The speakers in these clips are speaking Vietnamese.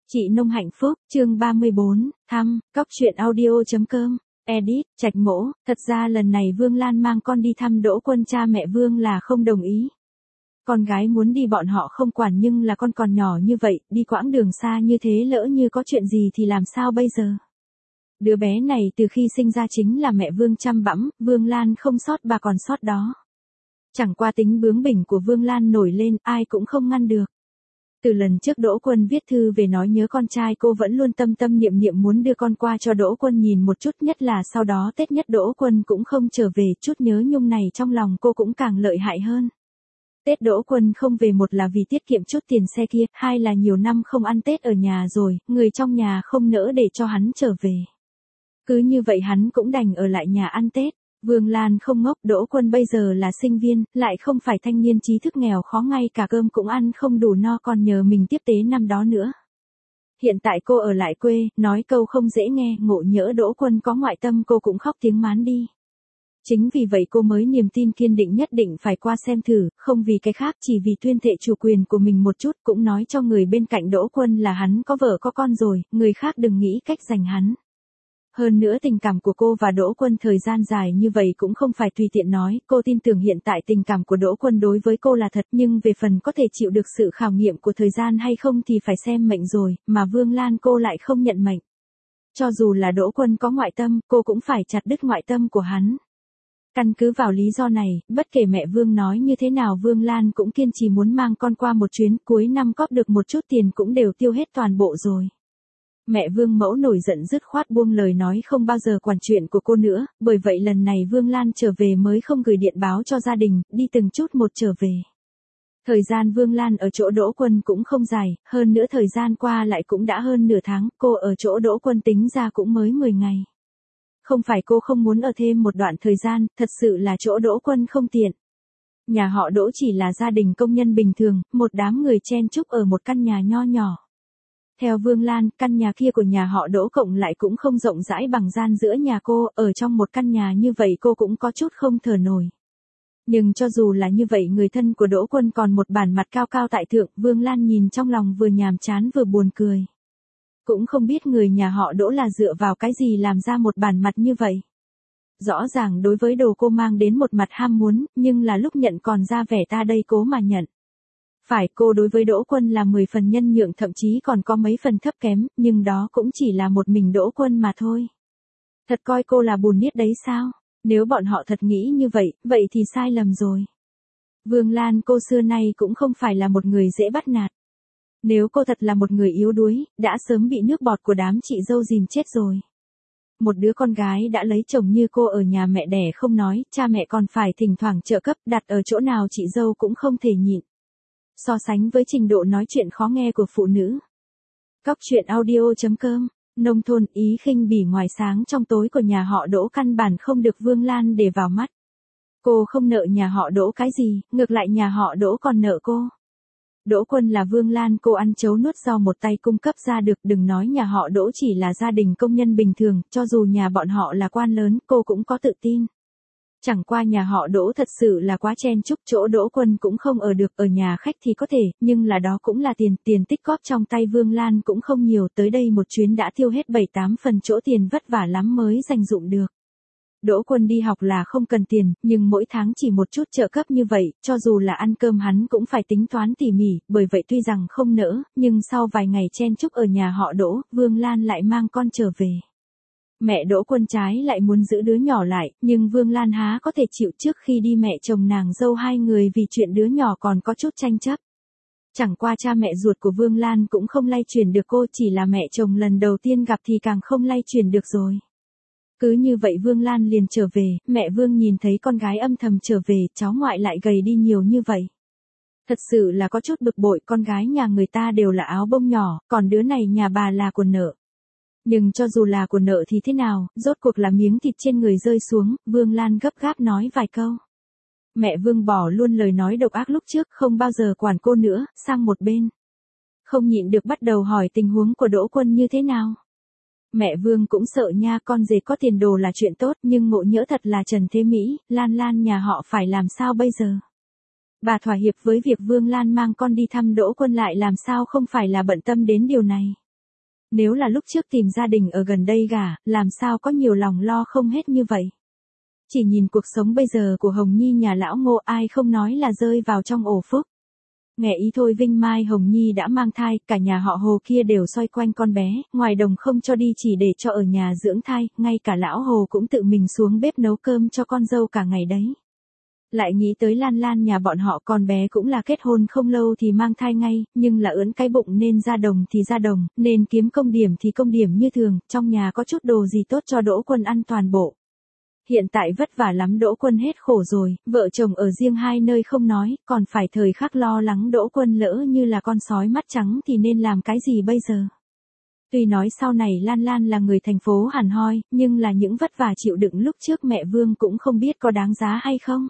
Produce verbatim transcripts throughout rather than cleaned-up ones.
Chị Nông hạnh phúc, chương ba mươi bốn, thăm, cóc truyện audio.com, edit, Trạch Mỗ, thật ra lần này Vương Lan mang con đi thăm Đỗ Quân, cha mẹ Vương là không đồng ý. Con gái muốn đi bọn họ không quản, nhưng là con còn nhỏ như vậy, đi quãng đường xa như thế lỡ như có chuyện gì thì làm sao bây giờ? Đứa bé này từ khi sinh ra chính là mẹ Vương chăm bẵm, Vương Lan không sót bà còn sót đó. Chẳng qua tính bướng bỉnh của Vương Lan nổi lên, ai cũng không ngăn được. Từ lần trước Đỗ Quân viết thư về nói nhớ con trai, cô vẫn luôn tâm tâm niệm niệm muốn đưa con qua cho Đỗ Quân nhìn một chút, nhất là sau đó Tết nhất Đỗ Quân cũng không trở về, chút nhớ nhung này trong lòng cô cũng càng lợi hại hơn. Tết Đỗ Quân không về, một là vì tiết kiệm chút tiền xe kia, hai là nhiều năm không ăn Tết ở nhà rồi, người trong nhà không nỡ để cho hắn trở về. Cứ như vậy hắn cũng đành ở lại nhà ăn Tết. Vương Lan không ngốc, Đỗ Quân bây giờ là sinh viên, lại không phải thanh niên trí thức nghèo khó, ngay cả cơm cũng ăn không đủ no, còn nhờ mình tiếp tế năm đó nữa. Hiện tại cô ở lại quê, nói câu không dễ nghe, ngộ nhỡ Đỗ Quân có ngoại tâm cô cũng khóc tiếng mán đi. Chính vì vậy cô mới niềm tin kiên định nhất định phải qua xem thử, không vì cái khác, chỉ vì tuyên thệ chủ quyền của mình một chút, cũng nói cho người bên cạnh Đỗ Quân là hắn có vợ có con rồi, người khác đừng nghĩ cách giành hắn. Hơn nữa tình cảm của cô và Đỗ Quân thời gian dài như vậy cũng không phải tùy tiện nói, cô tin tưởng hiện tại tình cảm của Đỗ Quân đối với cô là thật, nhưng về phần có thể chịu được sự khảo nghiệm của thời gian hay không thì phải xem mệnh rồi, mà Vương Lan cô lại không nhận mệnh. Cho dù là Đỗ Quân có ngoại tâm, cô cũng phải chặt đứt ngoại tâm của hắn. Căn cứ vào lý do này, bất kể mẹ Vương nói như thế nào, Vương Lan cũng kiên trì muốn mang con qua một chuyến, cuối năm cóp được một chút tiền cũng đều tiêu hết toàn bộ rồi. Mẹ Vương mẫu nổi giận dứt khoát buông lời nói không bao giờ quản chuyện của cô nữa, bởi vậy lần này Vương Lan trở về mới không gửi điện báo cho gia đình, đi từng chút một trở về. Thời gian Vương Lan ở chỗ Đỗ Quân cũng không dài, hơn nữa thời gian qua lại cũng đã hơn nửa tháng, cô ở chỗ Đỗ Quân tính ra cũng mới mười ngày. Không phải cô không muốn ở thêm một đoạn thời gian, thật sự là chỗ Đỗ Quân không tiện. Nhà họ Đỗ chỉ là gia đình công nhân bình thường, một đám người chen chúc ở một căn nhà nho nhỏ. Theo Vương Lan, căn nhà kia của nhà họ Đỗ cộng lại cũng không rộng rãi bằng gian giữa nhà cô, ở trong một căn nhà như vậy cô cũng có chút không thở nổi. Nhưng cho dù là như vậy, người thân của Đỗ Quân còn một bản mặt cao cao tại thượng, Vương Lan nhìn trong lòng vừa nhàm chán vừa buồn cười. Cũng không biết người nhà họ Đỗ là dựa vào cái gì làm ra một bản mặt như vậy. Rõ ràng đối với đồ cô mang đến một mặt ham muốn, nhưng là lúc nhận còn ra vẻ ta đây cố mà nhận. Phải, cô đối với Đỗ Quân là mười phần nhân nhượng, thậm chí còn có mấy phần thấp kém, nhưng đó cũng chỉ là một mình Đỗ Quân mà thôi. Thật coi cô là bùn niết đấy sao? Nếu bọn họ thật nghĩ như vậy, vậy thì sai lầm rồi. Vương Lan cô xưa nay cũng không phải là một người dễ bắt nạt. Nếu cô thật là một người yếu đuối, đã sớm bị nước bọt của đám chị dâu dìm chết rồi. Một đứa con gái đã lấy chồng như cô ở nhà mẹ đẻ không nói, cha mẹ còn phải thỉnh thoảng trợ cấp, đặt ở chỗ nào chị dâu cũng không thể nhịn. So sánh với trình độ nói chuyện khó nghe của phụ nữ. Cóc truyện audio.com, nông thôn, ý khinh bỉ ngoài sáng trong tối của nhà họ Đỗ căn bản không được Vương Lan để vào mắt. Cô không nợ nhà họ Đỗ cái gì, ngược lại nhà họ Đỗ còn nợ cô. Đỗ Quân là Vương Lan cô ăn chấu nuốt do một tay cung cấp ra được, đừng nói nhà họ Đỗ chỉ là gia đình công nhân bình thường, cho dù nhà bọn họ là quan lớn, cô cũng có tự tin. Chẳng qua nhà họ Đỗ thật sự là quá chen chúc, chỗ Đỗ Quân cũng không ở được, ở nhà khách thì có thể, nhưng là đó cũng là tiền, tiền tích góp trong tay Vương Lan cũng không nhiều, tới đây một chuyến đã tiêu hết bảy tám phần, chỗ tiền vất vả lắm mới dành dụm được. Đỗ Quân đi học là không cần tiền, nhưng mỗi tháng chỉ một chút trợ cấp như vậy, cho dù là ăn cơm hắn cũng phải tính toán tỉ mỉ, bởi vậy tuy rằng không nỡ, nhưng sau vài ngày chen chúc ở nhà họ Đỗ, Vương Lan lại mang con trở về. Mẹ Đỗ Quân trái lại muốn giữ đứa nhỏ lại, nhưng Vương Lan há có thể chịu, trước khi đi mẹ chồng nàng dâu hai người vì chuyện đứa nhỏ còn có chút tranh chấp. Chẳng qua cha mẹ ruột của Vương Lan cũng không lay chuyển được cô, chỉ là mẹ chồng lần đầu tiên gặp thì càng không lay chuyển được rồi. Cứ như vậy Vương Lan liền trở về, mẹ Vương nhìn thấy con gái âm thầm trở về, cháu ngoại lại gầy đi nhiều như vậy. Thật sự là có chút bực bội, con gái nhà người ta đều là áo bông nhỏ, còn đứa này nhà bà là của nợ. Nhưng cho dù là của nợ thì thế nào, rốt cuộc là miếng thịt trên người rơi xuống, Vương Lan gấp gáp nói vài câu. Mẹ Vương bỏ luôn lời nói độc ác lúc trước, không bao giờ quản cô nữa, sang một bên. Không nhịn được bắt đầu hỏi tình huống của Đỗ Quân như thế nào. Mẹ Vương cũng sợ nha, con rể có tiền đồ là chuyện tốt, nhưng ngộ nhỡ thật là Trần Thế Mỹ, Lan Lan nhà họ phải làm sao bây giờ? Bà thỏa hiệp với việc Vương Lan mang con đi thăm Đỗ Quân, lại làm sao không phải là bận tâm đến điều này. Nếu là lúc trước tìm gia đình ở gần đây gả, làm sao có nhiều lòng lo không hết như vậy. Chỉ nhìn cuộc sống bây giờ của Hồng Nhi nhà lão Ngô, ai không nói là rơi vào trong ổ phúc. Nghe ý thôi Vinh Mai Hồng Nhi đã mang thai, cả nhà họ Hồ kia đều xoay quanh con bé, ngoài đồng không cho đi chỉ để cho ở nhà dưỡng thai, ngay cả lão Hồ cũng tự mình xuống bếp nấu cơm cho con dâu cả ngày đấy. Lại nghĩ tới Lan Lan nhà bọn họ, con bé cũng là kết hôn không lâu thì mang thai ngay, nhưng là ưỡn cái bụng nên ra đồng thì ra đồng, nên kiếm công điểm thì công điểm như thường, trong nhà có chút đồ gì tốt cho Đỗ Quân ăn toàn bộ. Hiện tại vất vả lắm, Đỗ Quân hết khổ rồi, vợ chồng ở riêng hai nơi không nói, còn phải thời khắc lo lắng Đỗ Quân lỡ như là con sói mắt trắng thì nên làm cái gì bây giờ. Tuy nói sau này Lan Lan là người thành phố hẳn hoi, nhưng là những vất vả chịu đựng lúc trước mẹ Vương cũng không biết có đáng giá hay không.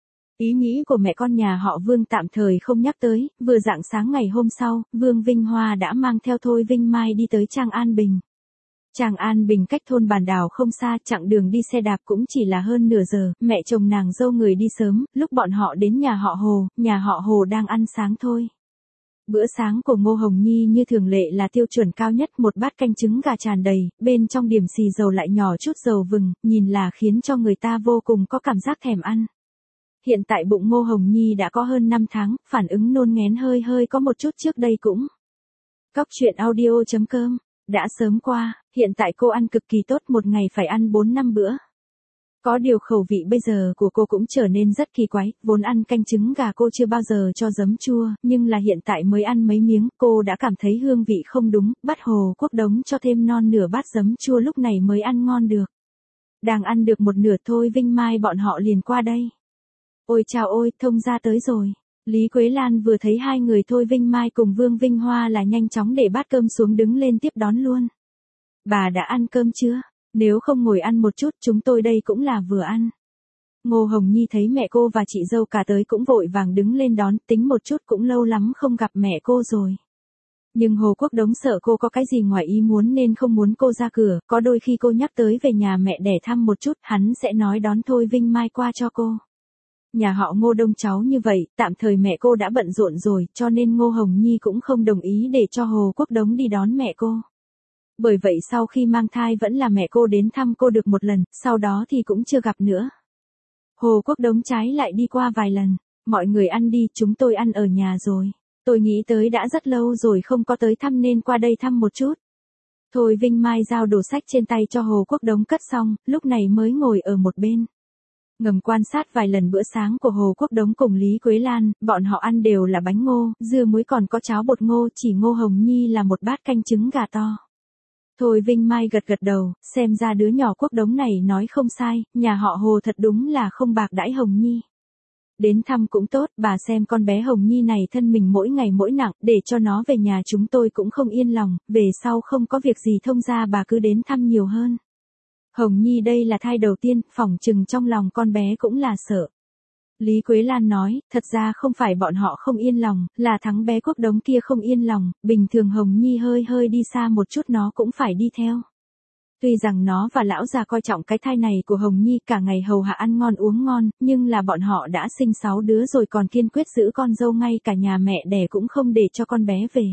Ý nghĩ của mẹ con nhà họ Vương tạm thời không nhắc tới, vừa rạng sáng ngày hôm sau, Vương Vinh Hoa đã mang theo Thôi Vinh Mai đi tới Trang An Bình. Trang An Bình cách thôn Bản Đào không xa, chặng đường đi xe đạp cũng chỉ là hơn nửa giờ, mẹ chồng nàng dâu người đi sớm, lúc bọn họ đến nhà họ Hồ, nhà họ Hồ đang ăn sáng thôi. Bữa sáng của Ngô Hồng Nhi như thường lệ là tiêu chuẩn cao nhất, một bát canh trứng gà tràn đầy, bên trong điểm xì dầu lại nhỏ chút dầu vừng, nhìn là khiến cho người ta vô cùng có cảm giác thèm ăn. Hiện tại bụng Ngô Hồng Nhi đã có hơn năm tháng, phản ứng nôn nghén hơi hơi có một chút trước đây cũng. Cóc truyện audio chấm com đã sớm qua, hiện tại cô ăn cực kỳ tốt, một ngày phải ăn bốn năm bữa. Có điều khẩu vị bây giờ của cô cũng trở nên rất kỳ quái, vốn ăn canh trứng gà cô chưa bao giờ cho giấm chua, nhưng là hiện tại mới ăn mấy miếng, cô đã cảm thấy hương vị không đúng, bắt Hồ Quốc Đống cho thêm non nửa bát giấm chua lúc này mới ăn ngon được. Đang ăn được một nửa thôi Vinh Mai bọn họ liền qua đây. Ôi chào ôi, thông gia tới rồi. Lý Quế Lan vừa thấy hai người Thôi Vinh Mai cùng Vương Vinh Hoa là nhanh chóng để bát cơm xuống đứng lên tiếp đón luôn. Bà đã ăn cơm chưa? Nếu không ngồi ăn một chút, chúng tôi đây cũng là vừa ăn. Ngô Hồng Nhi thấy mẹ cô và chị dâu cả tới cũng vội vàng đứng lên đón, tính một chút cũng lâu lắm không gặp mẹ cô rồi. Nhưng Hồ Quốc Đống sợ cô có cái gì ngoài ý muốn nên không muốn cô ra cửa, có đôi khi cô nhắc tới về nhà mẹ đẻ thăm một chút, hắn sẽ nói đón Thôi Vinh Mai qua cho cô. Nhà họ Ngô đông cháu như vậy, tạm thời mẹ cô đã bận rộn rồi, cho nên Ngô Hồng Nhi cũng không đồng ý để cho Hồ Quốc Đống đi đón mẹ cô. Bởi vậy sau khi mang thai vẫn là mẹ cô đến thăm cô được một lần, sau đó thì cũng chưa gặp nữa. Hồ Quốc Đống trái lại đi qua vài lần, mọi người ăn đi, chúng tôi ăn ở nhà rồi. Tôi nghĩ tới đã rất lâu rồi không có tới thăm nên qua đây thăm một chút. Thôi Vinh Mai giao đồ sách trên tay cho Hồ Quốc Đống cất xong, lúc này mới ngồi ở một bên. Ngầm quan sát vài lần bữa sáng của Hồ Quốc Đống cùng Lý Quế Lan, bọn họ ăn đều là bánh ngô, dưa muối còn có cháo bột ngô, chỉ Ngô Hồng Nhi là một bát canh trứng gà to. Thôi Vinh Mai gật gật đầu, xem ra đứa nhỏ Quốc Đống này nói không sai, nhà họ Hồ thật đúng là không bạc đãi Hồng Nhi. Đến thăm cũng tốt, bà xem con bé Hồng Nhi này thân mình mỗi ngày mỗi nặng, để cho nó về nhà chúng tôi cũng không yên lòng, về sau không có việc gì thông ra bà cứ đến thăm nhiều hơn. Hồng Nhi đây là thai đầu tiên, phỏng chừng trong lòng con bé cũng là sợ. Lý Quế Lan nói, thật ra không phải bọn họ không yên lòng, là thằng bé Quốc Đống kia không yên lòng, bình thường Hồng Nhi hơi hơi đi xa một chút nó cũng phải đi theo. Tuy rằng nó và lão già coi trọng cái thai này của Hồng Nhi cả ngày hầu hạ ăn ngon uống ngon, nhưng là bọn họ đã sinh sáu đứa rồi còn kiên quyết giữ con dâu, ngay cả nhà mẹ đẻ cũng không để cho con bé về.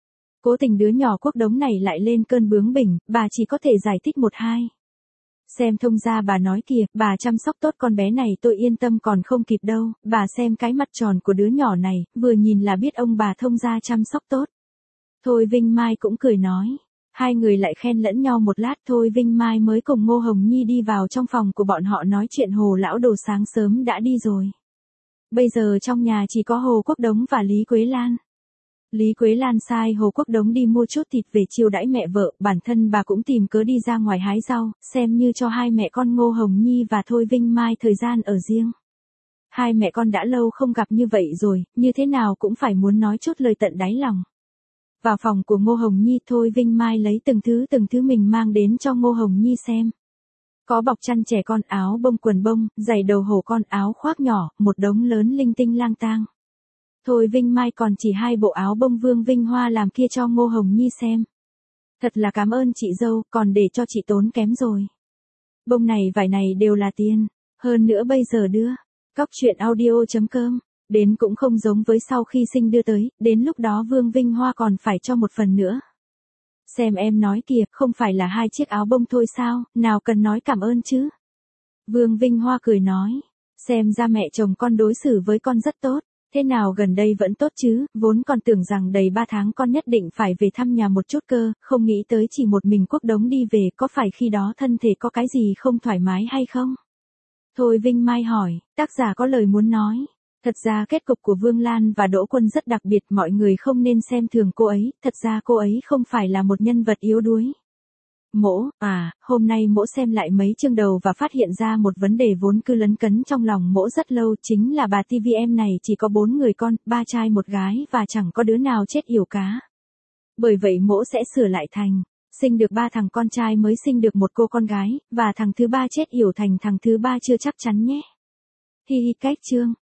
Cố tình đứa nhỏ Quốc Đống này lại lên cơn bướng bỉnh, bà chỉ có thể giải thích một hai. Xem thông ra bà nói kìa, bà chăm sóc tốt con bé này tôi yên tâm còn không kịp đâu, bà xem cái mặt tròn của đứa nhỏ này, vừa nhìn là biết ông bà thông ra chăm sóc tốt. Thôi Vinh Mai cũng cười nói. Hai người lại khen lẫn nhau một lát, Thôi Vinh Mai mới cùng Ngô Hồng Nhi đi vào trong phòng của bọn họ nói chuyện. Hồ lão đồ sáng sớm đã đi rồi. Bây giờ trong nhà chỉ có Hồ Quốc Đống và Lý Quế Lan. Lý Quế Lan sai Hồ Quốc Đống đi mua chút thịt về chiêu đãi mẹ vợ, bản thân bà cũng tìm cớ đi ra ngoài hái rau, xem như cho hai mẹ con Ngô Hồng Nhi và Thôi Vinh Mai thời gian ở riêng. Hai mẹ con đã lâu không gặp như vậy rồi, như thế nào cũng phải muốn nói chút lời tận đáy lòng. Vào phòng của Ngô Hồng Nhi, Thôi Vinh Mai lấy từng thứ từng thứ mình mang đến cho Ngô Hồng Nhi xem. Có bọc chăn trẻ con, áo bông, quần bông, giày đầu hổ con, áo khoác nhỏ, một đống lớn linh tinh lang tang. Thôi Vinh Mai còn chỉ hai bộ áo bông Vương Vinh Hoa làm kia cho Ngô Hồng Nhi xem. Thật là cảm ơn chị dâu, còn để cho chị tốn kém rồi. Bông này vải này đều là tiền, hơn nữa bây giờ đưa. Cóc truyện audio chấm com, đến cũng không giống với sau khi sinh đưa tới, đến lúc đó Vương Vinh Hoa còn phải cho một phần nữa. Xem em nói kìa, không phải là hai chiếc áo bông thôi sao, nào cần nói cảm ơn chứ. Vương Vinh Hoa cười nói, xem ra mẹ chồng con đối xử với con rất tốt, thế nào gần đây vẫn tốt chứ, vốn con tưởng rằng đầy ba tháng con nhất định phải về thăm nhà một chút cơ, không nghĩ tới chỉ một mình Quốc Đống đi về, có phải khi đó thân thể có cái gì không thoải mái hay không? Thôi Vinh Mai hỏi, tác giả có lời muốn nói. Thật ra kết cục của Vương Lan và Đỗ Quân rất đặc biệt, mọi người không nên xem thường cô ấy, thật ra cô ấy không phải là một nhân vật yếu đuối. Mỗ, à, hôm nay Mỗ xem lại mấy chương đầu và phát hiện ra một vấn đề vốn cứ lấn cấn trong lòng Mỗ rất lâu, chính là bà ti vi em này chỉ có bốn người con, ba trai một gái và chẳng có đứa nào chết yểu cá. Bởi vậy Mỗ sẽ sửa lại thành, sinh được ba thằng con trai mới sinh được một cô con gái, và thằng thứ ba chết yểu thành thằng thứ ba chưa chắc chắn nhé. Hi hi cách chương.